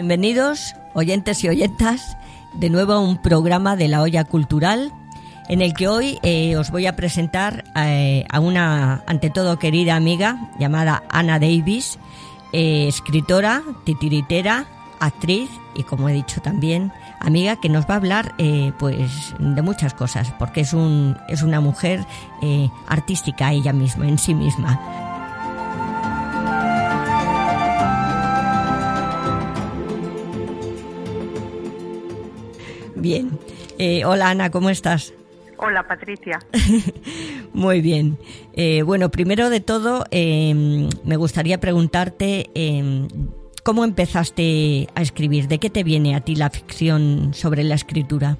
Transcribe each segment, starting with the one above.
Bienvenidos, oyentes y oyentas, de nuevo a un programa de La Olla Cultural, en el que hoy os voy a presentar a una, ante todo, querida amiga llamada Ana Davis, escritora, titiritera, actriz y, como he dicho también, amiga, que nos va a hablar pues de muchas cosas, porque es una mujer artística ella misma, en sí misma. Bien. Hola Ana, ¿cómo estás? Hola Patricia. Muy bien. Bueno, primero de todo me gustaría preguntarte ¿cómo empezaste a escribir? ¿De qué te viene a ti la ficción sobre la escritura?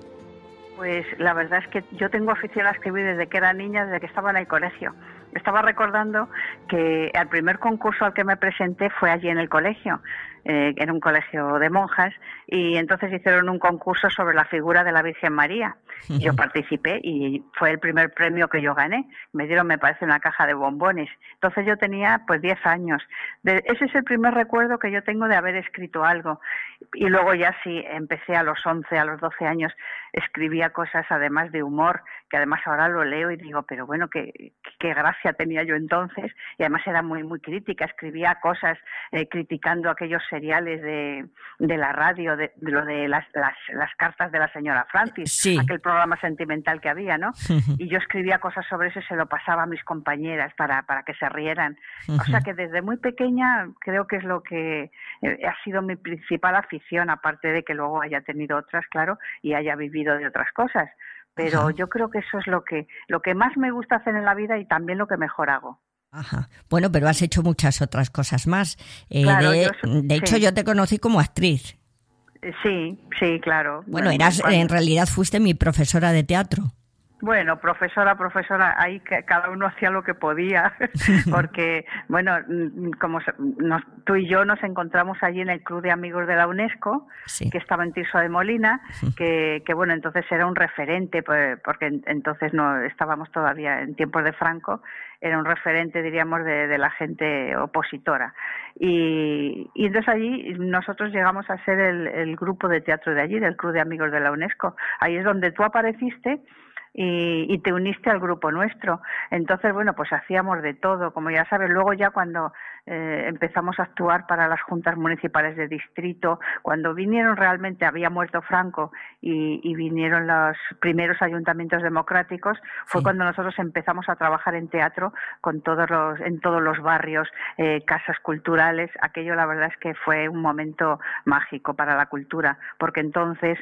Pues la verdad es que yo tengo afición a escribir desde que era niña, desde que estaba en el colegio. Estaba recordando que el primer concurso al que me presenté fue allí en el colegio. Era un colegio de monjas y entonces hicieron un concurso sobre la figura de la Virgen María. Yo participé y fue el primer premio que yo gané. Me dieron, me parece, una caja de bombones. Entonces yo tenía pues 10 años. Ese es el primer recuerdo que yo tengo de haber escrito algo. Y luego ya sí, empecé a los 11, a los 12 años, escribía cosas además de humor, que además ahora lo leo y digo, pero bueno, qué gracia tenía yo entonces. Y además era muy, muy crítica, escribía cosas criticando aquellos seriales de la radio, de lo de las cartas de la señora Francis, sí, aquel programa sentimental que había, ¿no? Y yo escribía cosas sobre eso y se lo pasaba a mis compañeras para que se rieran. O sea que desde muy pequeña creo que es lo que ha sido mi principal afición, aparte de que luego haya tenido otras, claro, y haya vivido de otras cosas. Pero yo creo que eso es lo que más me gusta hacer en la vida y también lo que mejor hago. Ajá. Bueno, pero has hecho muchas otras cosas más. Claro, de hecho, yo te conocí como actriz. Sí, claro. Bueno, en realidad fuiste mi profesora de teatro. Bueno, profesora, ahí cada uno hacía lo que podía, porque, bueno, como tú y yo nos encontramos allí en el Club de Amigos de la UNESCO, sí, que estaba en Tirso de Molina, que bueno, entonces era un referente, porque entonces no estábamos todavía en tiempos de Franco, era un referente, diríamos, de la gente opositora. Y entonces allí nosotros llegamos a ser el grupo de teatro de allí, del Club de Amigos de la UNESCO. Ahí es donde tú apareciste y te uniste al grupo nuestro. Entonces, bueno, pues hacíamos de todo, como ya sabes. Luego ya cuando empezamos a actuar para las juntas municipales de distrito, cuando vinieron realmente, había muerto Franco y vinieron los primeros ayuntamientos democráticos, fue cuando nosotros empezamos a trabajar en teatro en todos los barrios, casas culturales. Aquello la verdad es que fue un momento mágico para la cultura, porque entonces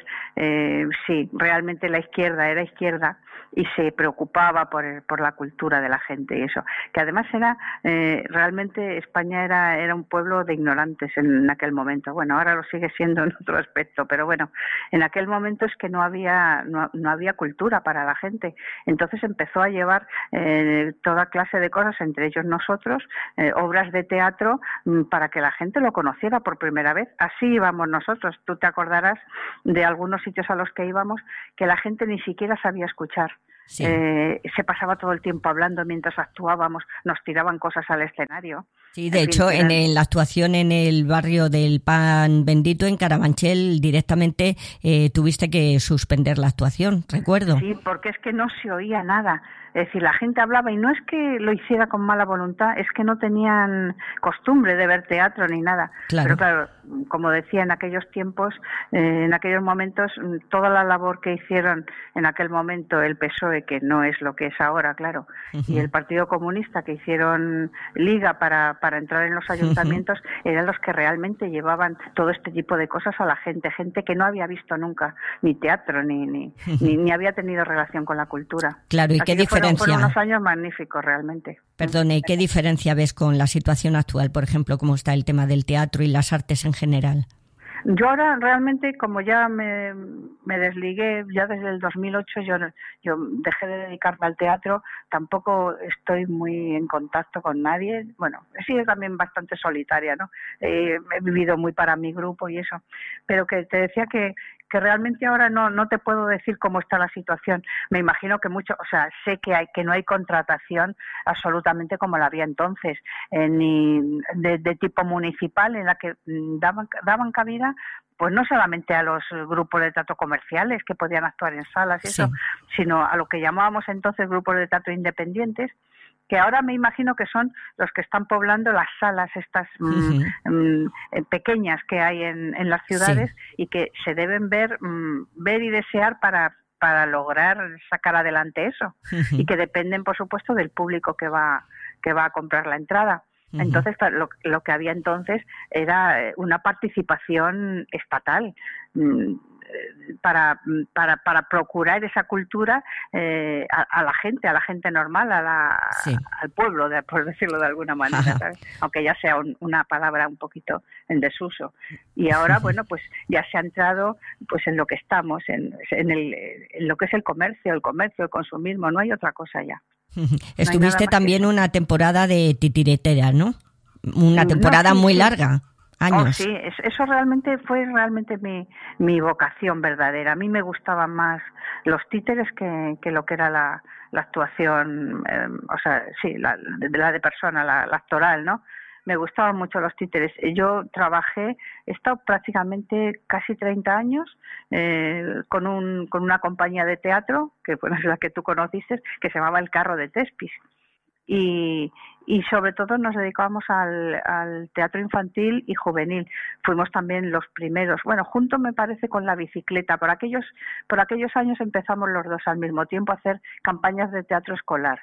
sí, realmente la izquierda era izquierda y se preocupaba por la cultura de la gente y eso, que además era realmente España era un pueblo de ignorantes en aquel momento. Bueno, ahora lo sigue siendo en otro aspecto, pero bueno, en aquel momento es que no había cultura para la gente. Entonces empezó a llevar toda clase de cosas, entre ellos nosotros, obras de teatro para que la gente lo conociera por primera vez. Así íbamos nosotros. Tú te acordarás de algunos sitios a los que íbamos que la gente ni siquiera sabía escuchar. Sí. Se pasaba todo el tiempo hablando mientras actuábamos, nos tiraban cosas al escenario. Sí, de hecho, en la actuación en el barrio del Pan Bendito, en Carabanchel, directamente tuviste que suspender la actuación, recuerdo. Sí, porque es que no se oía nada. Es decir, la gente hablaba y no es que lo hiciera con mala voluntad, es que no tenían costumbre de ver teatro ni nada. Claro. Pero claro, como decía, en aquellos tiempos, en aquellos momentos, toda la labor que hicieron en aquel momento el PSOE, que no es lo que es ahora, claro, y el Partido Comunista, que hicieron liga para entrar en los ayuntamientos, eran los que realmente llevaban todo este tipo de cosas a la gente que no había visto nunca ni teatro, ni había tenido relación con la cultura. Claro, ¿y qué diferencia? Fueron unos años magníficos, realmente. Perdone, ¿qué diferencia ves con la situación actual, por ejemplo, cómo está el tema del teatro y las artes en general? Yo ahora realmente, como ya me desligué, ya desde el 2008 yo dejé de dedicarme al teatro, tampoco estoy muy en contacto con nadie. Bueno, he sido también bastante solitaria, ¿no? He vivido muy para mi grupo y eso. Pero que te decía que que realmente ahora no te puedo decir cómo está la situación. Me imagino que sé que no hay contratación absolutamente como la había entonces, ni de tipo municipal, en la que daban cabida pues no solamente a los grupos de teatro comerciales que podían actuar en salas y eso, sino a lo que llamábamos entonces grupos de teatro independientes, que ahora me imagino que son los que están poblando las salas estas pequeñas que hay en las ciudades, y que se deben ver y desear para lograr sacar adelante eso, y que dependen, por supuesto, del público que va a comprar la entrada. Entonces, lo que había entonces era una participación estatal para procurar esa cultura a la gente normal, al pueblo, por decirlo de alguna manera, ¿sabes? Aunque ya sea una palabra un poquito en desuso. Y ahora, bueno, pues ya se ha entrado pues en lo que estamos, en lo que es el comercio, el consumismo, no hay otra cosa ya. Estuviste también una temporada de titiritera, ¿no? Una temporada muy larga, años. Sí, eso realmente fue mi vocación verdadera. A mí me gustaban más los títeres que lo que era la actuación, la de persona, la actoral, ¿no? Me gustaban mucho los títeres. Yo he estado prácticamente casi 30 años con una compañía de teatro, que es la que tú conociste, que se llamaba El Carro de Thespis. Y sobre todo nos dedicábamos al teatro infantil y juvenil. Fuimos también los primeros, junto me parece con la bicicleta. Por aquellos años empezamos los dos al mismo tiempo a hacer campañas de teatro escolar.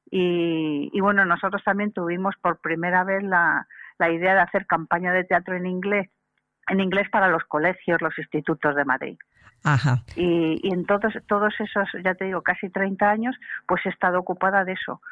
Y bueno, nosotros también tuvimos por primera vez la idea de hacer campaña de teatro en inglés para los colegios, los institutos de Madrid. Ajá. Y en todos esos, ya te digo, casi 30 años, pues he estado ocupada de eso.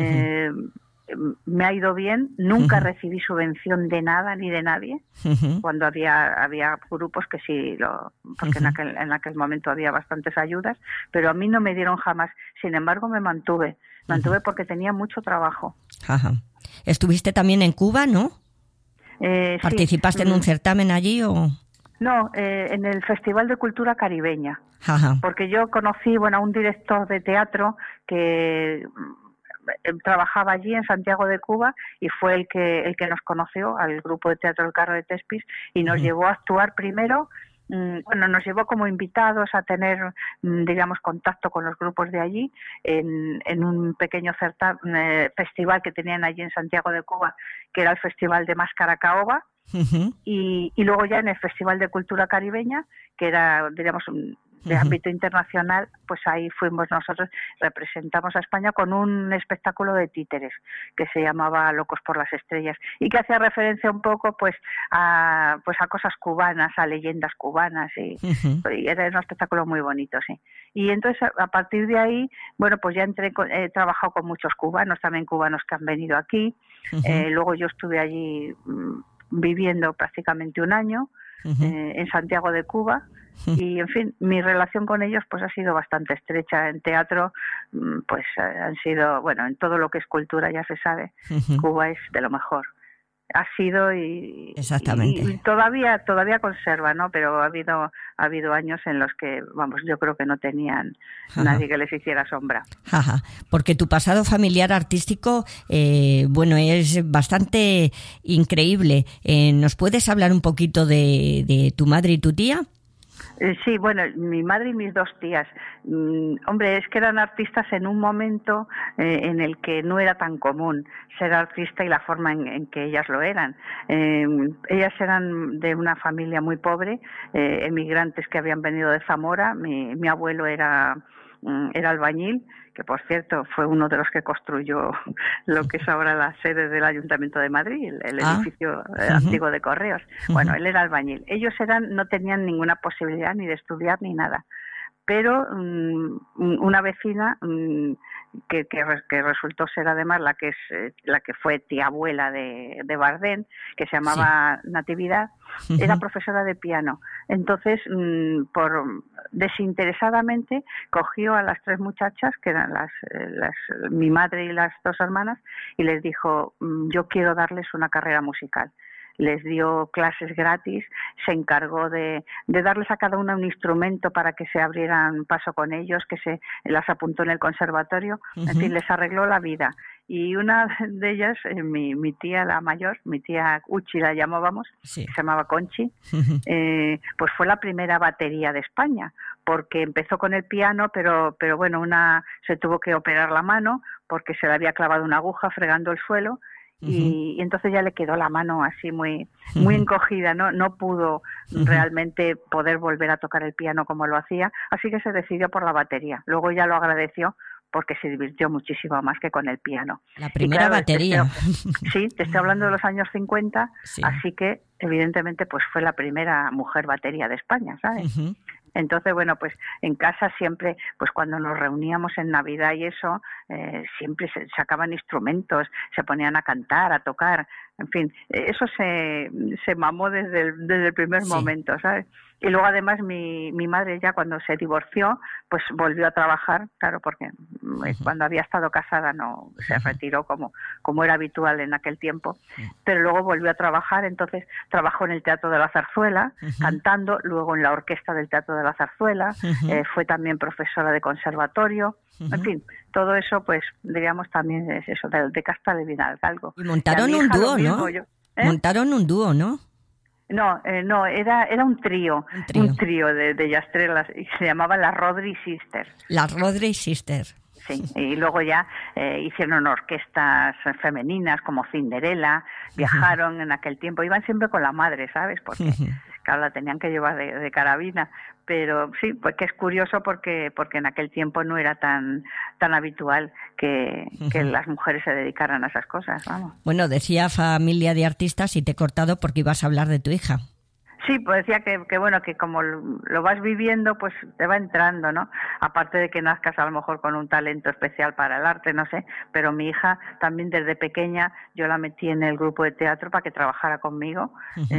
Me ha ido bien, nunca recibí subvención de nada ni de nadie, cuando había grupos que sí, porque en aquel momento había bastantes ayudas, pero a mí no me dieron jamás. Sin embargo, me mantuve porque tenía mucho trabajo. Ajá. ¿Estuviste también en Cuba, no? ¿Participaste en un certamen allí o...? No, en el Festival de Cultura Caribeña. Ajá. Porque yo conocí a un director de teatro que trabajaba allí en Santiago de Cuba, y fue el que nos conoció al grupo de teatro El Carro de Thespis, y nos llevó a actuar primero. Nos llevó como invitados a tener, digamos, contacto con los grupos de allí en un pequeño festival que tenían allí en Santiago de Cuba, que era el Festival de Máscara Caoba. Y luego ya en el Festival de Cultura Caribeña, que era, digamos, de ámbito internacional, pues ahí fuimos nosotros, representamos a España con un espectáculo de títeres que se llamaba Locos por las Estrellas, y que hacía referencia un poco pues a cosas cubanas, a leyendas cubanas, y era un espectáculo muy bonito, sí. Y entonces a partir de ahí, pues ya he trabajado con muchos cubanos, también cubanos que han venido aquí. Luego yo estuve allí viviendo prácticamente un año en Santiago de Cuba, y en fin, mi relación con ellos pues ha sido bastante estrecha. En teatro pues han sido, en todo lo que es cultura, ya se sabe, Cuba es de lo mejor. Ha sido y todavía conserva, ¿no? Pero ha habido años en los que, yo creo que no tenían nadie que les hiciera sombra. Ajá. Porque tu pasado familiar artístico, es bastante increíble. ¿Nos puedes hablar un poquito de tu madre y tu tía? Sí, mi madre y mis dos tías. Es que eran artistas en un momento en el que no era tan común ser artista, y la forma en que ellas lo eran. Ellas eran de una familia muy pobre, emigrantes que habían venido de Zamora. Mi abuelo era albañil, que por cierto fue uno de los que construyó lo que es ahora la sede del Ayuntamiento de Madrid, el edificio antiguo de Correos. Él era albañil. Ellos no tenían ninguna posibilidad ni de estudiar ni nada, pero una vecina que resultó ser además la que fue tía abuela de Bardén, que se llamaba Natividad, era profesora de piano. Entonces, desinteresadamente cogió a las tres muchachas, que eran mi madre y las dos hermanas, y les dijo: yo quiero darles una carrera musical. les dio clases gratis, se encargó de darles a cada una un instrumento para que se abrieran paso con ellos, que se las apuntó en el conservatorio, en fin, les arregló la vida. Y una de ellas, mi tía, la mayor, mi tía Uchi la llamábamos, se llamaba Conchi, pues fue la primera batería de España, porque empezó con el piano, pero bueno, se tuvo que operar la mano porque se le había clavado una aguja fregando el suelo. Y entonces ya le quedó la mano así muy encogida, no pudo realmente poder volver a tocar el piano como lo hacía, así que se decidió por la batería. Luego ya lo agradeció porque se divirtió muchísimo más que con el piano. La primera batería. Te estoy hablando de los años 50, así que evidentemente pues fue la primera mujer batería de España, ¿sabes? Entonces, bueno, pues en casa siempre, pues cuando nos reuníamos en Navidad y eso, siempre se sacaban instrumentos, se ponían a cantar, a tocar, en fin, eso se mamó desde el primer momento, ¿sabes? Y luego además mi madre ya cuando se divorció, pues volvió a trabajar, claro, porque cuando había estado casada no se retiró como era habitual en aquel tiempo, pero luego volvió a trabajar, entonces trabajó en el Teatro de la Zarzuela, cantando, luego en la orquesta del Teatro de la Zarzuela, fue también profesora de conservatorio, en fin, todo eso pues diríamos también es eso, de casta de Vinalgalgo. Y montaron un dúo, ¿no? Montaron un dúo, ¿no? No, era un trío de yastrelas y se llamaban las Rodri Sisters. Las Rodri Sisters. Sí, y luego ya hicieron orquestas femeninas como Cinderella, viajaron en aquel tiempo, iban siempre con la madre, ¿sabes? Porque claro, la tenían que llevar de carabina, pero sí, pues que es curioso porque en aquel tiempo no era tan habitual que las mujeres se dedicaran a esas cosas, vamos. Bueno, decía familia de artistas y te he cortado porque ibas a hablar de tu hija. Sí, pues decía que bueno, que como lo vas viviendo, pues te va entrando, ¿no? Aparte de que nazcas a lo mejor con un talento especial para el arte, no sé, pero mi hija también desde pequeña yo la metí en el grupo de teatro para que trabajara conmigo,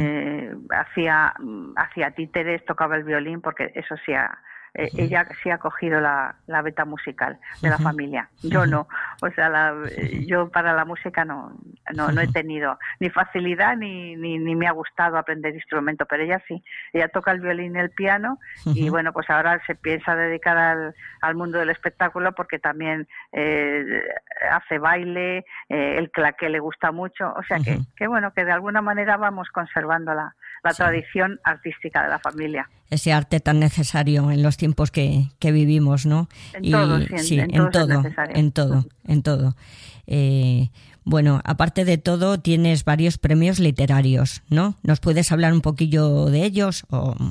hacía títeres, tocaba el violín, porque eso sí ella sí ha cogido la beta musical de la familia. Yo no. O sea, yo para la música no he tenido ni facilidad ni me ha gustado aprender instrumento, pero ella sí. Ella toca el violín y el piano y bueno, pues ahora se piensa dedicar al mundo del espectáculo porque también hace baile, el claqué le gusta mucho. O sea que bueno, que de alguna manera vamos conservando la tradición artística de la familia. Ese arte tan necesario en los tiempos que vivimos, ¿no? En todo. Bueno, aparte de todo, tienes varios premios literarios, ¿no? ¿Nos puedes hablar un poquillo de ellos?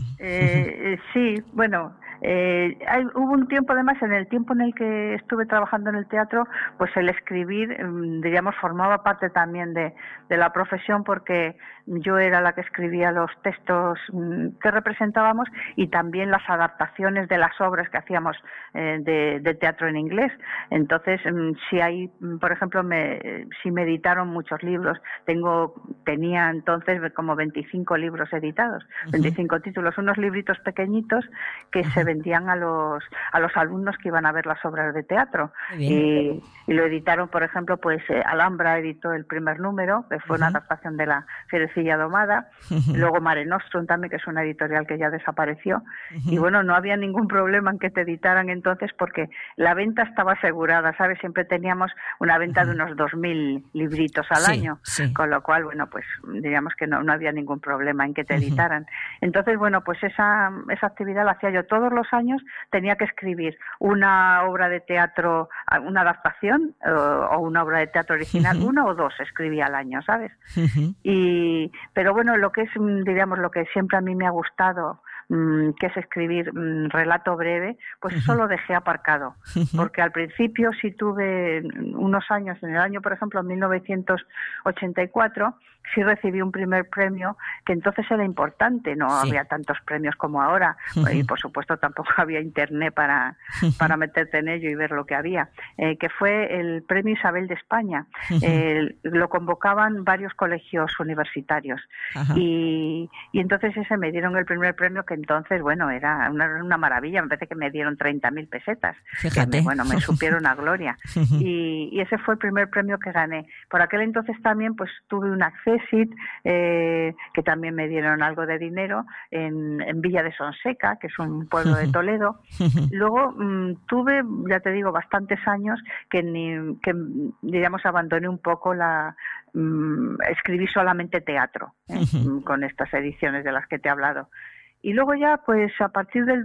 Sí, bueno... hubo un tiempo, además, en el tiempo en el que estuve trabajando en el teatro, pues el escribir, diríamos, formaba parte también de la profesión, porque yo era la que escribía los textos que representábamos y también las adaptaciones de las obras que hacíamos de teatro en inglés. Entonces, por ejemplo, sí me editaron muchos libros. Tenía entonces como 25 libros editados, 25 títulos, unos libritos pequeñitos que se vendían a los alumnos que iban a ver las obras de teatro. Y lo editaron, por ejemplo, pues Alhambra editó el primer número, que fue una adaptación de la Fierecilla Domada, luego Mare Nostrum también, que es una editorial que ya desapareció, y bueno, no había ningún problema en que te editaran entonces porque la venta estaba asegurada, ¿sabes? Siempre teníamos una venta de unos 2.000 libritos al año, con lo cual, bueno, pues diríamos que no había ningún problema en que te editaran. Entonces, bueno, pues esa actividad la hacía yo todos los años, tenía que escribir una obra de teatro, una adaptación o una obra de teatro original, una o dos escribía al año, ¿sabes? Pero bueno, lo que es, diríamos, lo que siempre a mí me ha gustado, que es escribir relato breve, pues eso lo dejé aparcado, porque al principio sí tuve unos años, en el año, por ejemplo, 1984, sí recibí un primer premio, que entonces era importante, no había tantos premios como ahora, y por supuesto tampoco había internet para meterte en ello y ver lo que había, que fue el Premio Isabel de España. Lo convocaban varios colegios universitarios, y entonces me dieron el primer premio, que entonces, bueno, era una maravilla. Me parece que me dieron 30.000 pesetas. Fíjate. Me supieron a gloria. Y ese fue el primer premio que gané. Por aquel entonces también pues tuve un Accessit, que también me dieron algo de dinero, en Villa de Sonseca, que es un pueblo de Toledo. Luego tuve, ya te digo, bastantes años que digamos, abandoné un poco escribí solamente teatro, con estas ediciones de las que te he hablado. Y luego ya, pues a partir del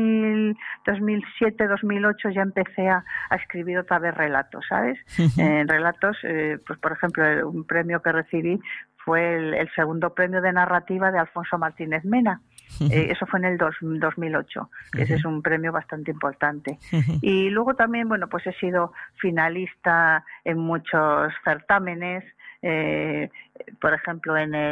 2007, 2008 ya empecé a escribir otra vez relatos, ¿sabes? Relatos, pues por ejemplo, un premio que recibí fue el segundo premio de narrativa de Alfonso Martínez Mena. Eso fue en el 2008, que ese es un premio bastante importante. Y luego también, bueno, pues he sido finalista en muchos certámenes, por ejemplo,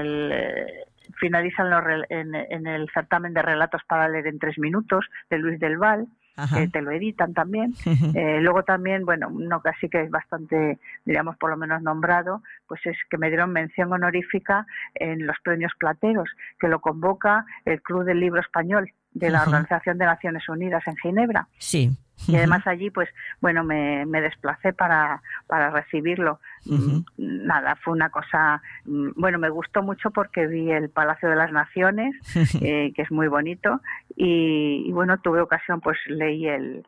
finalizan en el certamen de relatos para leer en 3 minutos de Luis del Val, que te lo editan también. Luego también, bueno, uno casi que es bastante, diríamos, por lo menos nombrado, pues es que me dieron mención honorífica en los premios Plateros, que lo convoca el Club del Libro Español de la Organización de Naciones Unidas en Ginebra. Sí. Y además allí, pues, bueno, me desplacé para recibirlo. Nada, fue una cosa, bueno, me gustó mucho porque vi el Palacio de las Naciones, que es muy bonito, y bueno, tuve ocasión, pues leí el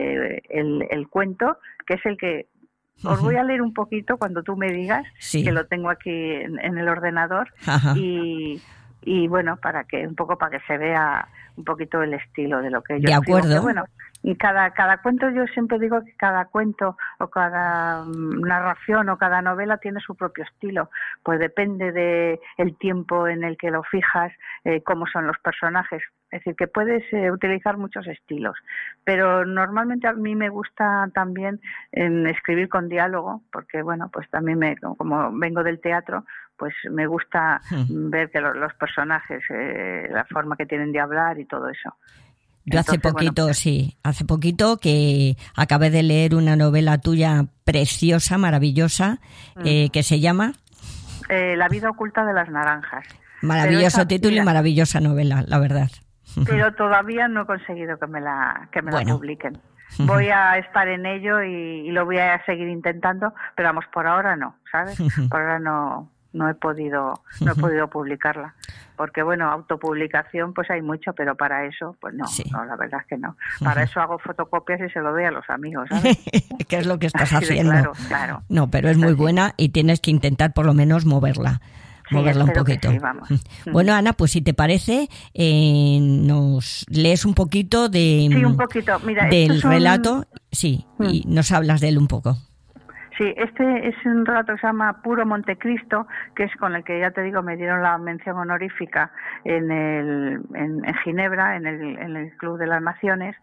cuento, que es el que os voy a leer un poquito cuando tú me digas, que lo tengo aquí en el ordenador, y bueno, para que se vea un poquito el estilo de lo que yo de acuerdo. Escribo, que, bueno, y cada cuento, yo siempre digo que cada cuento o cada narración o cada novela tiene su propio estilo, pues depende de el tiempo en el que lo fijas, cómo son los personajes. Es decir, que puedes utilizar muchos estilos, pero normalmente a mí me gusta también escribir con diálogo, porque bueno, pues también como vengo del teatro, pues me gusta ver que los personajes, la forma que tienen de hablar y todo eso. Yo hace poquito que acabé de leer una novela tuya preciosa, maravillosa, que se llama La vida oculta de las naranjas. Maravilloso título y maravillosa novela, la verdad. Pero todavía no he conseguido que me la publiquen. Voy a estar en ello y lo voy a seguir intentando, pero vamos, por ahora no, ¿sabes? Por ahora no he podido publicarla, porque bueno, autopublicación pues hay mucho, pero para eso pues no, la verdad es que no. Para eso hago fotocopias y se lo doy a los amigos, ¿sabes? ¿Qué es lo que estás haciendo? Claro. No, pero es muy buena y tienes que intentar por lo menos moverla un poquito. Sí, vamos. Bueno, Ana, pues si te parece, nos lees un poquito un poquito. Mira, del relato, y nos hablas de él un poco. Sí, este es un relato que se llama Puro Montecristo, que es con el que, ya te digo, me dieron la mención honorífica en Ginebra, en el Club de las Naciones.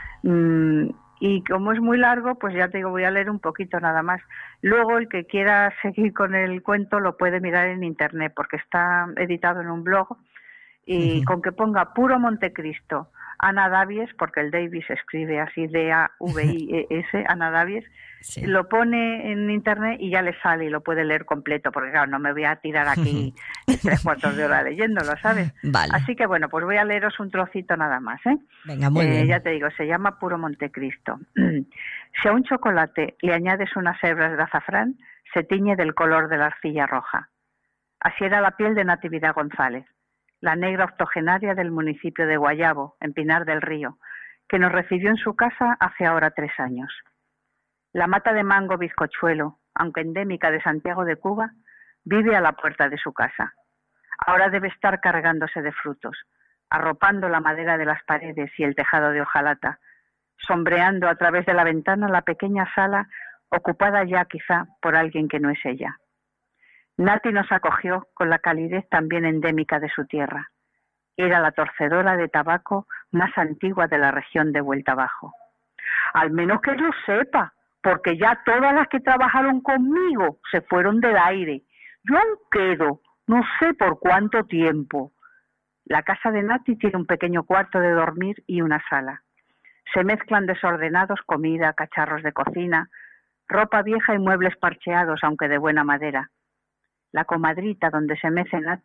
Y como es muy largo, pues ya te digo, voy a leer un poquito nada más. Luego, el que quiera seguir con el cuento lo puede mirar en internet, porque está editado en un blog, y con que ponga Puro Montecristo, Ana Davies, porque el Davies se escribe así, D-A-V-I-E-S, Ana Davies, lo pone en internet y ya le sale y lo puede leer completo, porque claro, no me voy a tirar aquí 3/4 de hora leyéndolo, ¿sabes? Vale. Así que bueno, pues voy a leeros un trocito nada más, ¿eh? Venga, muy bien. Ya te digo, se llama Puro Montecristo. Si a un chocolate le añades unas hebras de azafrán, se tiñe del color de la arcilla roja. Así era la piel de Natividad González, la negra octogenaria del municipio de Guayabo, en Pinar del Río, que nos recibió en su casa hace ahora 3 años. La mata de mango bizcochuelo, aunque endémica de Santiago de Cuba, vive a la puerta de su casa. Ahora debe estar cargándose de frutos, arropando la madera de las paredes y el tejado de hojalata, sombreando a través de la ventana la pequeña sala ocupada ya quizá por alguien que no es ella. Nati nos acogió con la calidez también endémica de su tierra. Era la torcedora de tabaco más antigua de la región de Vuelta Abajo. Al menos que yo sepa, porque ya todas las que trabajaron conmigo se fueron del aire. Yo aún quedo, no sé por cuánto tiempo. La casa de Nati tiene un pequeño cuarto de dormir y una sala. Se mezclan desordenados comida, cacharros de cocina, ropa vieja y muebles parcheados, aunque de buena madera. La comadrita donde se mece Nati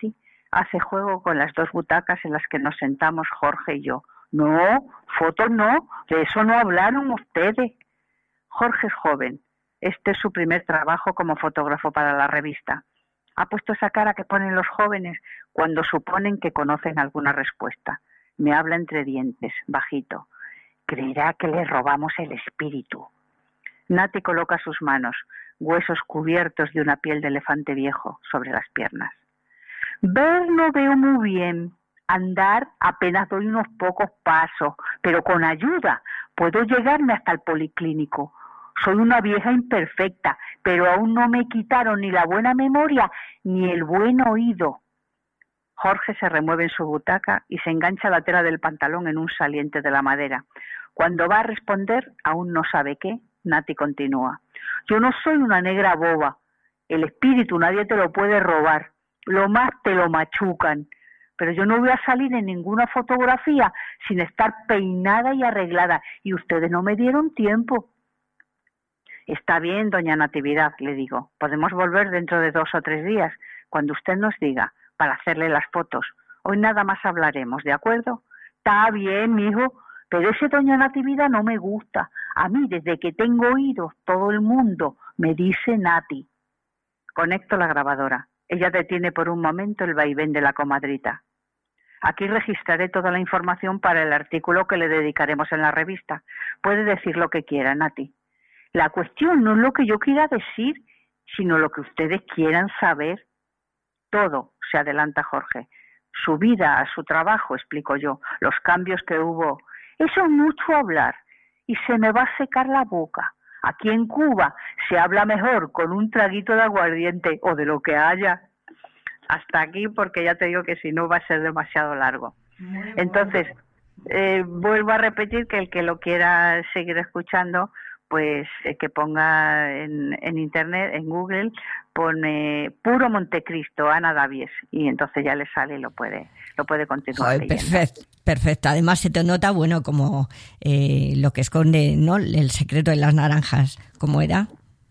hace juego con las 2 butacas en las que nos sentamos Jorge y yo. No, fotos no, de eso no hablaron ustedes. Jorge es joven, este es su primer trabajo como fotógrafo para la revista. Ha puesto esa cara que ponen los jóvenes cuando suponen que conocen alguna respuesta. Me habla entre dientes, bajito. Creerá que le robamos el espíritu. Nati coloca sus manos, huesos cubiertos de una piel de elefante viejo, sobre las piernas. Ver no veo muy bien. Andar apenas doy unos pocos pasos, pero con ayuda puedo llegarme hasta el policlínico. Soy una vieja imperfecta, pero aún no me quitaron ni la buena memoria ni el buen oído. Jorge se remueve en su butaca y se engancha la tela del pantalón en un saliente de la madera. Cuando va a responder, aún no sabe qué, Nati continúa. Yo no soy una negra boba. El espíritu nadie te lo puede robar. Lo más te lo machucan. Pero yo no voy a salir en ninguna fotografía sin estar peinada y arreglada. Y ustedes no me dieron tiempo. Está bien, doña Natividad, le digo. Podemos volver dentro de 2 o 3 días, cuando usted nos diga, para hacerle las fotos. Hoy nada más hablaremos, ¿de acuerdo? Está bien, mijo, pero ese doña Natividad no me gusta. A mí, desde que tengo oídos, todo el mundo me dice Nati. Conecto la grabadora. Ella detiene por un momento el vaivén de la comadrita. Aquí registraré toda la información para el artículo que le dedicaremos en la revista. Puede decir lo que quiera, Nati. La cuestión no es lo que yo quiera decir, sino lo que ustedes quieran saber. Todo, se adelanta Jorge. Su vida, su trabajo, explico yo, los cambios que hubo. Eso es mucho hablar y se me va a secar la boca. Aquí en Cuba se habla mejor con un traguito de aguardiente o de lo que haya. Hasta aquí, porque ya te digo que si no va a ser demasiado largo. Entonces, vuelvo a repetir que el que lo quiera seguir escuchando, pues que ponga en internet, en Google, pone Puro Montecristo, Ana Davies, y entonces ya le sale y lo puede continuar leyendo. Perfecto. Además se te nota, bueno, como lo que esconde, ¿no? El secreto de las naranjas, ¿cómo era?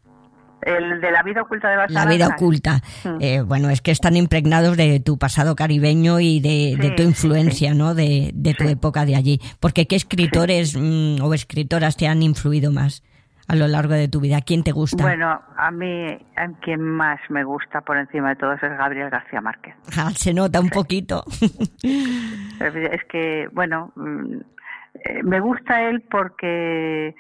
El de la vida oculta de las naranjas. La vida oculta. Bueno, es que están impregnados de tu pasado caribeño y de tu influencia, sí. ¿No? De tu época de allí. Porque ¿qué escritores o escritoras te han influido más a lo largo de tu vida? ¿Quién te gusta? Bueno, a mí, quien más me gusta por encima de todos es Gabriel García Márquez. Se nota un poquito. Es que, bueno, me gusta él porque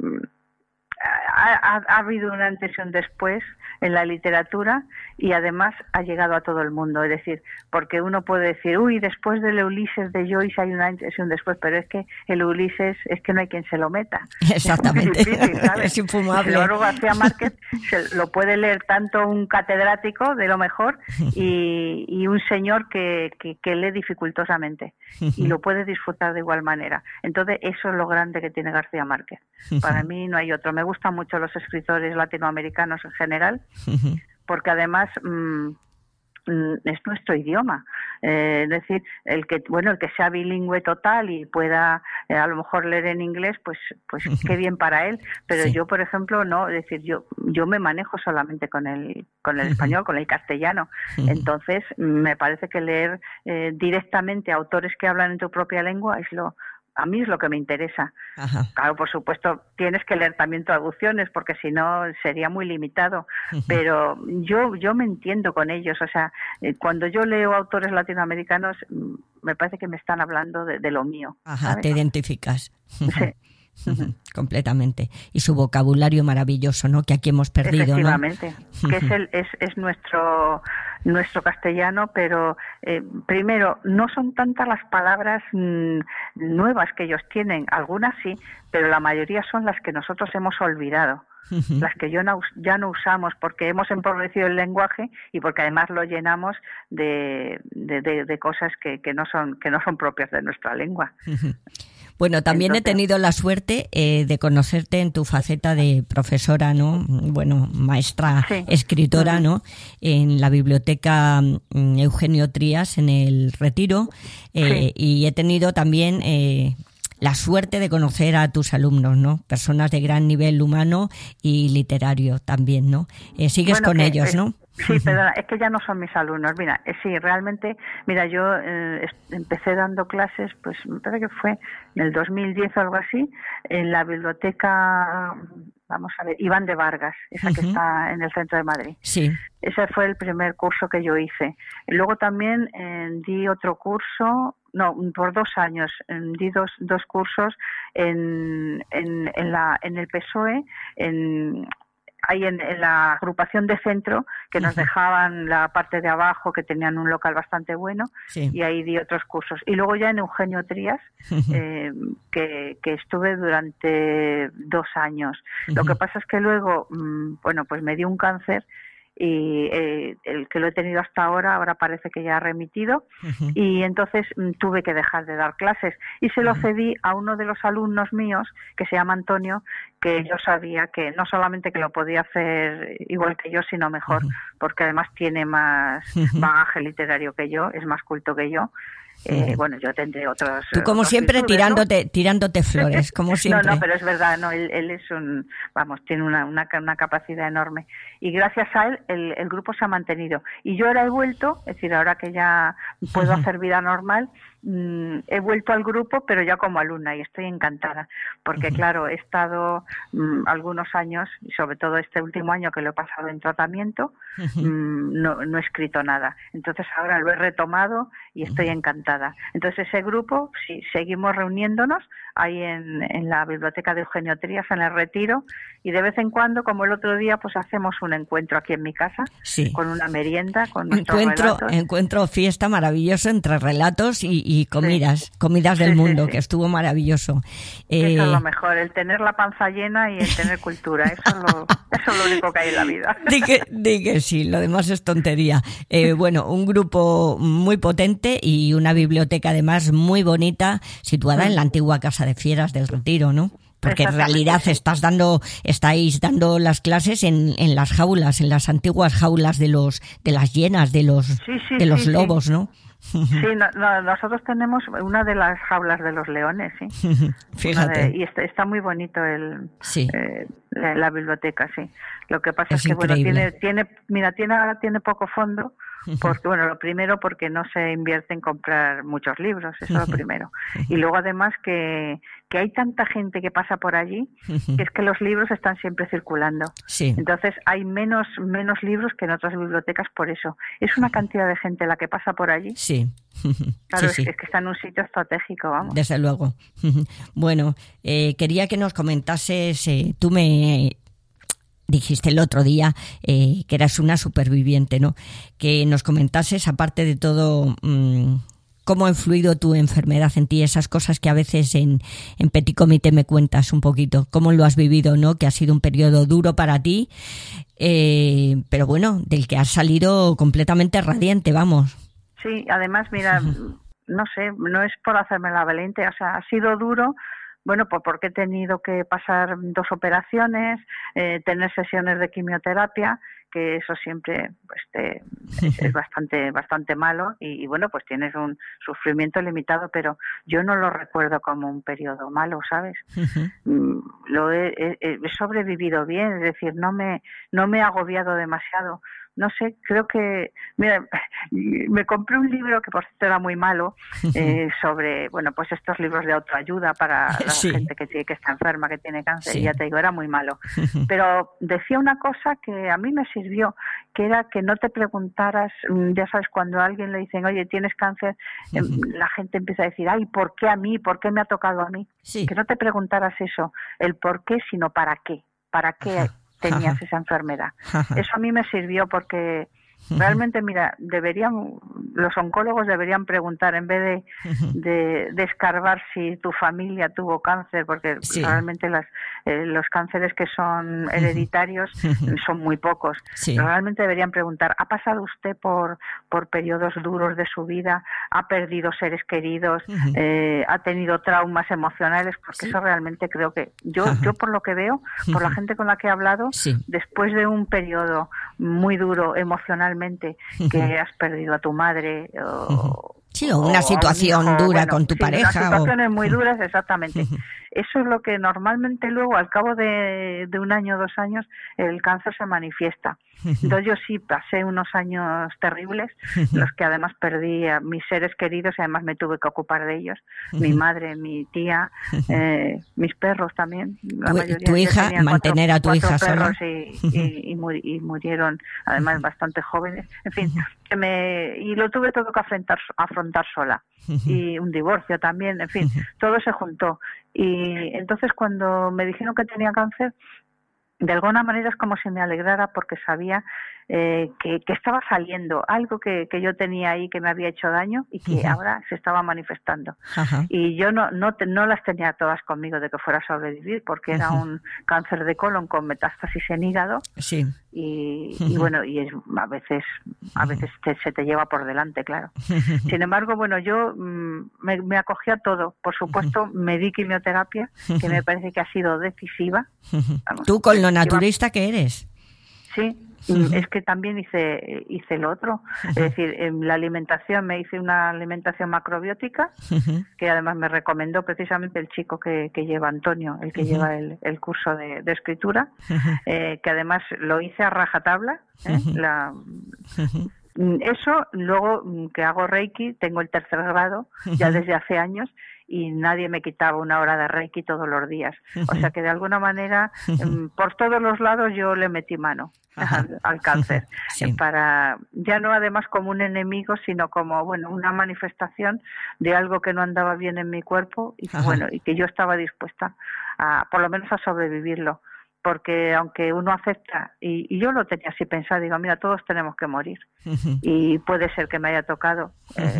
ha habido un antes y un después en la literatura y además ha llegado a todo el mundo. Es decir, porque uno puede decir, uy, después del Ulises de Joyce hay un antes y un después, pero es que el Ulises es que no hay quien se lo meta. Exactamente. Es muy difícil, ¿sabes? Es infumable. Eduardo García Márquez se lo puede leer tanto un catedrático de lo mejor y un señor que lee dificultosamente y lo puede disfrutar de igual manera. Entonces eso es lo grande que tiene García Márquez. Para mí no hay otro. Me gustan mucho los escritores latinoamericanos en general, porque además es nuestro idioma. Es decir, el que sea bilingüe total y pueda a lo mejor leer en inglés, pues qué bien para él. Pero yo, por ejemplo, no. Es decir, yo me manejo solamente con el español, con el castellano. Entonces, me parece que leer directamente a autores que hablan en tu propia lengua a mí es lo que me interesa. Ajá. Claro, por supuesto, tienes que leer también traducciones porque si no sería muy limitado, pero yo me entiendo con ellos. O sea, cuando yo leo autores latinoamericanos, me parece que me están hablando de lo mío. Ajá, ¿sabes? Te identificas. Sí. Completamente. Y su vocabulario maravilloso, ¿no? Que aquí hemos perdido, efectivamente, ¿no? Que es nuestro castellano, pero primero, no son tantas las palabras nuevas que ellos tienen, algunas sí, pero la mayoría son las que nosotros hemos olvidado, las que ya no usamos porque hemos empobrecido el lenguaje y porque además lo llenamos de cosas que no son propias de nuestra lengua. Bueno, también he tenido la suerte de conocerte en tu faceta de profesora, ¿no? Bueno, maestra, escritora, ¿no? En la biblioteca Eugenio Trías, en el Retiro. Y he tenido también la suerte de conocer a tus alumnos, ¿no? Personas de gran nivel humano y literario también, ¿no? Sigues con ellos, ¿no? Sí, perdona, es que ya no son mis alumnos. Mira, sí, realmente, mira, yo empecé dando clases, pues me parece que fue en el 2010 o algo así, en la biblioteca, vamos a ver, Iván de Vargas, esa que está en el centro de Madrid. Sí. Ese fue el primer curso que yo hice. Luego también di otro curso, no, por 2 años, di dos cursos en el PSOE, ahí en la agrupación de centro, que nos dejaban la parte de abajo, que tenían un local bastante bueno, y ahí di otros cursos. Y luego ya en Eugenio Trías, que estuve durante 2 años. Lo que pasa es que luego, bueno, pues me dio un cáncer, y el que lo he tenido hasta ahora parece que ya ha remitido, y entonces tuve que dejar de dar clases y se lo cedí a uno de los alumnos míos, que se llama Antonio, que yo sabía que no solamente que lo podía hacer igual que yo, sino mejor, porque además tiene más bagaje literario que yo, es más culto que yo. Bueno, yo tendré otros. Tú como siempre tirándote flores, como siempre. No, pero es verdad, no, él es tiene una capacidad enorme, y gracias a él el grupo se ha mantenido. Y yo ahora he vuelto, es decir, ahora que ya puedo hacer vida normal, he vuelto al grupo, pero ya como alumna, y estoy encantada, porque claro, he estado algunos años, y sobre todo este último año que lo he pasado en tratamiento, no he escrito nada. Entonces ahora lo he retomado y estoy encantada. Entonces ese grupo, sí, seguimos reuniéndonos ahí en la biblioteca de Eugenio Trías, en el Retiro, y de vez en cuando, como el otro día, pues hacemos un encuentro aquí en mi casa, con una merienda, con nuestros relatos. Encuentro fiesta maravilloso entre relatos y comidas del mundo, que estuvo maravilloso. Eso es lo mejor, el tener la panza llena y el tener cultura, eso es lo único que hay en la vida. Di que sí, lo demás es tontería. Bueno, un grupo muy potente y una biblioteca además muy bonita, situada en la antigua Casa de Fieras del Retiro, ¿no? Porque en realidad estáis dando las clases en las jaulas, en las antiguas jaulas de las hienas, de los lobos, ¿no? Sí, nosotros tenemos una de las jaulas de los leones, sí. Fíjate. Y está muy bonito la biblioteca, sí. Lo que pasa es que increíble. ahora tiene poco fondo, porque lo primero porque no se invierte en comprar muchos libros, eso es lo primero. Y luego además que hay tanta gente que pasa por allí, que es que los libros están siempre circulando. Sí. Entonces hay menos libros que en otras bibliotecas por eso. Es una cantidad de gente la que pasa por allí. Sí. Claro, sí. Es que está en un sitio estratégico, vamos. Desde luego. Bueno, quería que nos comentases, tú me dijiste el otro día que eras una superviviente, ¿no? Que nos comentases, aparte de todo, cómo ha influido tu enfermedad en ti, esas cosas que a veces en Petit Comité me cuentas un poquito, cómo lo has vivido, ¿no? Que ha sido un periodo duro para ti, pero bueno, del que has salido completamente radiante, vamos. Sí, además, mira, no sé, no es por hacerme la valiente, o sea, ha sido duro. Bueno, pues porque he tenido que pasar 2 operaciones, tener sesiones de quimioterapia, que eso siempre es bastante malo, y bueno, pues tienes un sufrimiento limitado, pero yo no lo recuerdo como un periodo malo, ¿sabes? Lo he sobrevivido bien, es decir, no me he agobiado demasiado. No sé, creo que, mira, me compré un libro que por cierto era muy malo, sobre, bueno, pues estos libros de autoayuda para la gente que está enferma, que tiene cáncer, y ya te digo, era muy malo. Pero decía una cosa que a mí me sirvió, que era que no te preguntaras, ya sabes, cuando a alguien le dicen, oye, tienes cáncer, la gente empieza a decir, ay, ¿por qué a mí? ¿Por qué me ha tocado a mí? Sí. Que no te preguntaras eso, el por qué, sino para qué. ¿Para qué tenías esa enfermedad? Eso a mí me sirvió porque realmente, mira, los oncólogos deberían preguntar en vez de escarbar si tu familia tuvo cáncer, porque realmente los cánceres que son hereditarios son muy pocos. Realmente deberían preguntar, ¿ha pasado usted por periodos duros de su vida? ¿Ha perdido seres queridos? ¿Ha tenido traumas emocionales? Porque eso realmente creo que yo por lo que veo, por la gente con la que he hablado, después de un periodo muy duro emocionalmente, que has perdido a tu madre o una situación dura con tu pareja. Situaciones muy duras, exactamente. Eso es lo que normalmente luego, al cabo de 1 año o 2 años, el cáncer se manifiesta. Entonces yo sí pasé unos años terribles, los que además perdí a mis seres queridos y además me tuve que ocupar de ellos, mi madre, mi tía, mis perros también. La mayoría, tu hija, mantener a tu hija sola. Y murieron además bastante jóvenes. En fin, y lo tuve todo que afrontar sola. Y un divorcio también, en fin, todo se juntó. Y entonces cuando me dijeron que tenía cáncer, de alguna manera es como si me alegrara porque sabía que estaba saliendo algo que yo tenía ahí que me había hecho daño y que ahora se estaba manifestando. Y yo no las tenía todas conmigo de que fuera a sobrevivir porque era un cáncer de colon con metástasis en hígado. Sí. Y bueno, y a veces se te lleva por delante, claro. Sin embargo, bueno, yo me acogí a todo. Por supuesto, me di quimioterapia, que me parece que ha sido decisiva. Vamos, ¿tú con lo naturista que eres? Sí, es que también hice lo otro. Es decir, en la alimentación me hice una alimentación macrobiótica, que además me recomendó precisamente el chico que lleva Antonio, el que lleva el curso de escritura, que además lo hice a rajatabla. Eso, luego que hago Reiki, tengo el 3er grado ya desde hace años y nadie me quitaba una hora de Reiki todos los días. O sea que de alguna manera, por todos los lados yo le metí mano al cáncer, para ya no además como un enemigo, sino como una manifestación de algo que no andaba bien en mi cuerpo y y que yo estaba dispuesta a por lo menos a sobrevivirlo. Porque aunque uno acepta, y yo lo tenía así pensado, digo, mira, todos tenemos que morir, y puede ser que me haya tocado,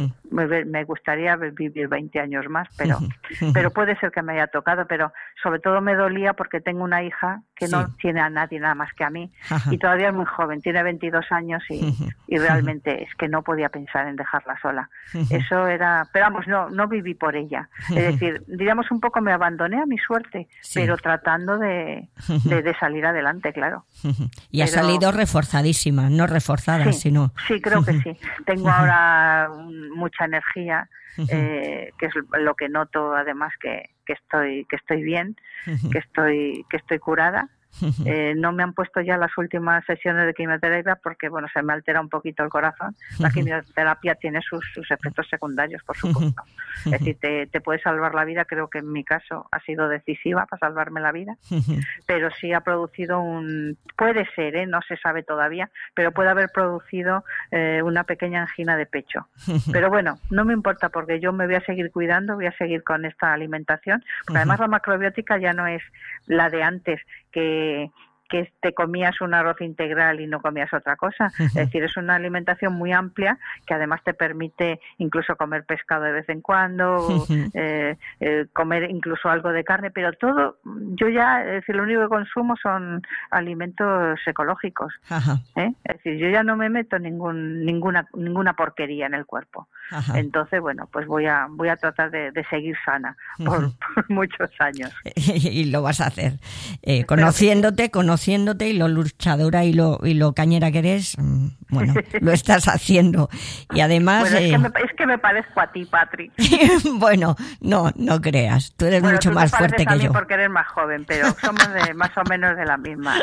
me gustaría vivir 20 años más, pero puede ser que me haya tocado, pero sobre todo me dolía porque tengo una hija que no tiene a nadie nada más que a mí, y todavía es muy joven, tiene 22 años, y realmente es que no podía pensar en dejarla sola. Eso era, pero vamos, no viví por ella, es decir, diríamos un poco me abandoné a mi suerte, pero tratando de salir adelante, claro. Y ha salido reforzadísima, no reforzada, sino... Sí, creo que sí. Tengo ahora mucha energía, que es lo que noto además que estoy bien, que estoy curada. No me han puesto ya las últimas sesiones de quimioterapia porque se me altera un poquito el corazón. La quimioterapia tiene sus efectos secundarios, por supuesto. Es decir, te puede salvar la vida. Creo que en mi caso ha sido decisiva para salvarme la vida, pero sí ha producido puede ser, no se sabe todavía, pero puede haber producido una pequeña angina de pecho. Pero bueno, no me importa porque yo me voy a seguir cuidando, voy a seguir con esta alimentación, porque además la macrobiótica ya no es la de antes, que te comías un arroz integral y no comías otra cosa. Es decir, es una alimentación muy amplia que además te permite incluso comer pescado de vez en cuando, comer incluso algo de carne, pero todo, yo ya, es decir, lo único que consumo son alimentos ecológicos. Es decir, yo ya no me meto ninguna porquería en el cuerpo. Entonces, pues voy a tratar de seguir sana por muchos años. Y lo vas a hacer. Conociéndote y lo luchadora y lo cañera que eres, lo estás haciendo. Y además... es que me parezco a ti, Patri. Bueno, no creas. Tú eres mucho más fuerte que yo. Porque eres más joven, pero somos más o menos de la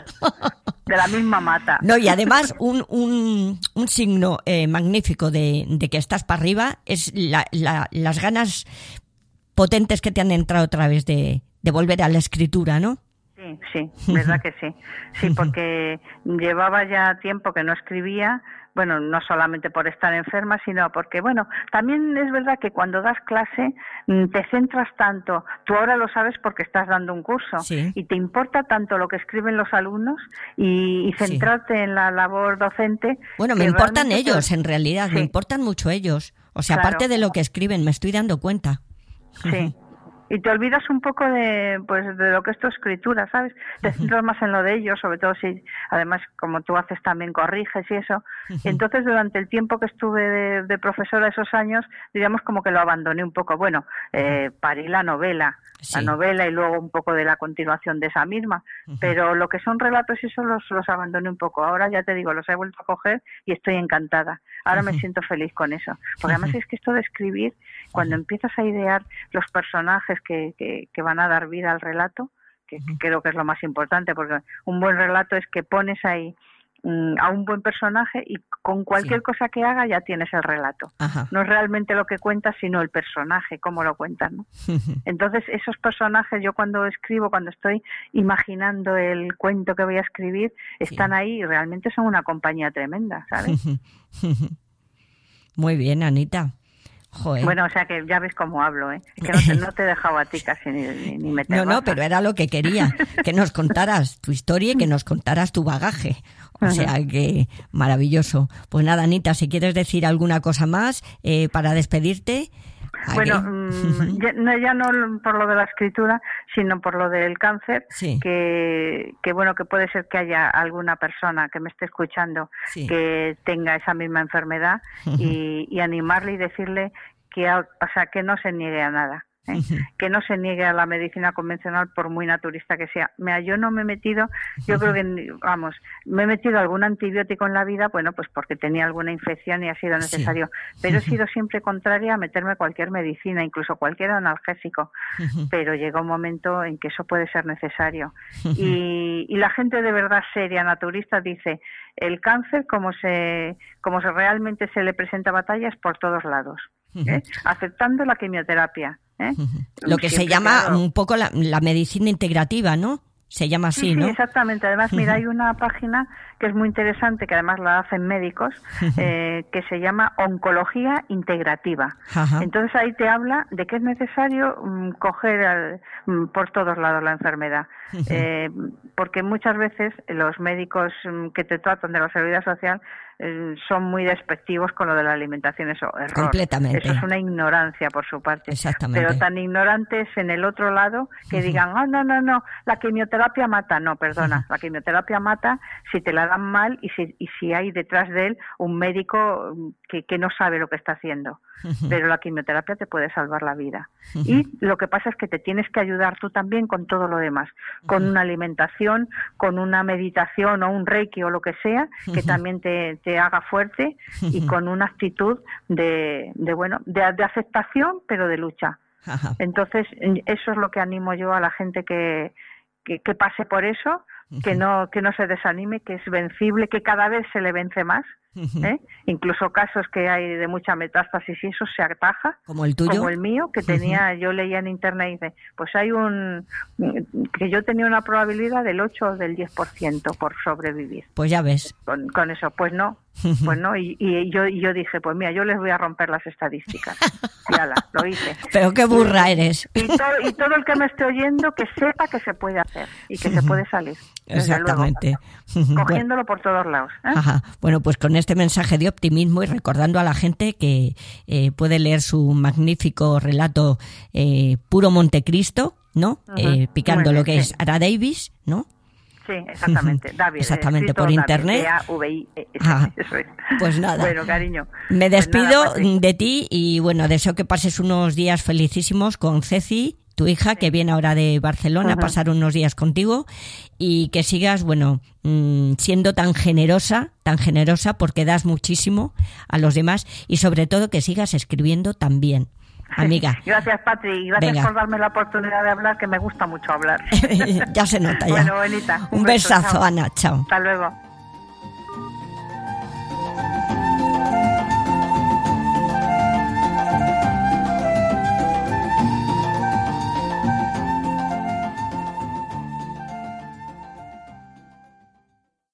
misma mata. No, y además un signo magnífico de que estás para arriba es las ganas potentes que te han entrado otra vez de volver a la escritura, ¿no? Sí, verdad que sí. Sí, porque llevaba ya tiempo que no escribía, no solamente por estar enferma, sino porque, también es verdad que cuando das clase te centras tanto, tú ahora lo sabes porque estás dando un curso, y te importa tanto lo que escriben los alumnos y centrarte en la labor docente. Bueno, me importan ellos, en realidad, me importan mucho ellos. O sea, claro, aparte de lo que escriben, me estoy dando cuenta. Sí. Y te olvidas un poco de lo que es tu escritura, ¿sabes? Te centras más en lo de ellos, sobre todo si, además, como tú haces también corriges y eso. Y entonces, durante el tiempo que estuve de profesora esos años, diríamos como que lo abandoné un poco. Parí la novela y luego un poco de la continuación de esa misma. Pero lo que son relatos y eso los abandoné un poco. Ahora ya te digo, los he vuelto a coger y estoy encantada. Ahora me siento feliz con eso. Porque además es que esto de escribir, cuando empiezas a idear los personajes que van a dar vida al relato, que creo que es lo más importante, porque un buen relato es que pones ahí a un buen personaje y con cualquier cosa que haga ya tienes el relato. Ajá. No es realmente lo que cuentas, sino el personaje, cómo lo cuentas, ¿no? Entonces, esos personajes, yo cuando escribo, cuando estoy imaginando el cuento que voy a escribir, están ahí y realmente son una compañía tremenda, ¿sabes? Muy bien, Anita. Joder. Bueno, o sea que ya ves cómo hablo, ¿eh? Que no te he dejado a ti casi ni meter No, pero era lo que quería, que nos contaras tu historia y que nos contaras tu bagaje. O sea que maravilloso. Pues nada, Anita, si quieres decir alguna cosa más para despedirte. Bueno, ya no por lo de la escritura, sino por lo del cáncer, que bueno, que puede ser que haya alguna persona que me esté escuchando que tenga esa misma enfermedad y animarle y decirle que no se niegue a nada. Que no se niegue a la medicina convencional por muy naturista que sea. Mira, yo no me he metido, yo creo que, me he metido algún antibiótico en la vida, bueno, pues porque tenía alguna infección y ha sido necesario, pero he sido siempre contraria a meterme cualquier medicina, incluso cualquier analgésico, pero llega un momento en que eso puede ser necesario. Y la gente de verdad seria, naturista, dice, el cáncer, como realmente se le presenta batalla, es por todos lados, aceptando la quimioterapia. Lo que se llama un poco la medicina integrativa, ¿no? Se llama así, ¿no? Sí, exactamente. Además, mira, hay una página que es muy interesante, que además la hacen médicos, que se llama Oncología Integrativa. Entonces ahí te habla de que es necesario coger por todos lados la enfermedad. Porque muchas veces los médicos que te tratan de la seguridad social son muy despectivos con lo de la alimentación, eso error. Completamente. Eso es una ignorancia por su parte. Exactamente. Pero tan ignorantes en el otro lado que digan, no, la quimioterapia mata. No, perdona, la quimioterapia mata si te la dan mal y si hay detrás de él un médico que no sabe lo que está haciendo. Pero la quimioterapia te puede salvar la vida. Y lo que pasa es que te tienes que ayudar tú también con todo lo demás, con una alimentación, con una meditación o un reiki o lo que sea, que también te haga fuerte y con una actitud de aceptación, pero de lucha. Entonces, eso es lo que animo yo a la gente que pase por eso, que no se desanime, que es vencible, que cada vez se le vence más. Incluso casos que hay de mucha metástasis y eso se ataja, como el tuyo, como el mío, que tenía, yo leía en internet y dice, pues hay que yo tenía una probabilidad del 8 o del 10% por sobrevivir. Pues ya ves. Con eso, pues no, y yo dije, pues mira, yo les voy a romper las estadísticas. Y ala, lo hice. Pero qué burra eres. Y todo el que me esté oyendo que sepa que se puede hacer y que se puede salir. Exactamente. Luego, cogiéndolo por todos lados. Bueno, pues con este mensaje de optimismo y recordando a la gente que puede leer su magnífico relato Puro Montecristo, ¿no? Picando lo que es Ara Davis, ¿no? Sí, exactamente. David, exactamente, por internet. Eso es. Pues nada. Bueno, cariño. Me despido de ti y bueno, deseo que pases unos días felicísimos con Ceci, tu hija, que viene ahora de Barcelona a pasar unos días contigo y que sigas, bueno, siendo tan generosa porque das muchísimo a los demás y sobre todo que sigas escribiendo también. Amiga. Gracias, Patri, y gracias por darme la oportunidad de hablar, que me gusta mucho hablar. Ya se nota, ya. Bueno, Benita. Un besazo, chao. Ana, chao. Hasta luego.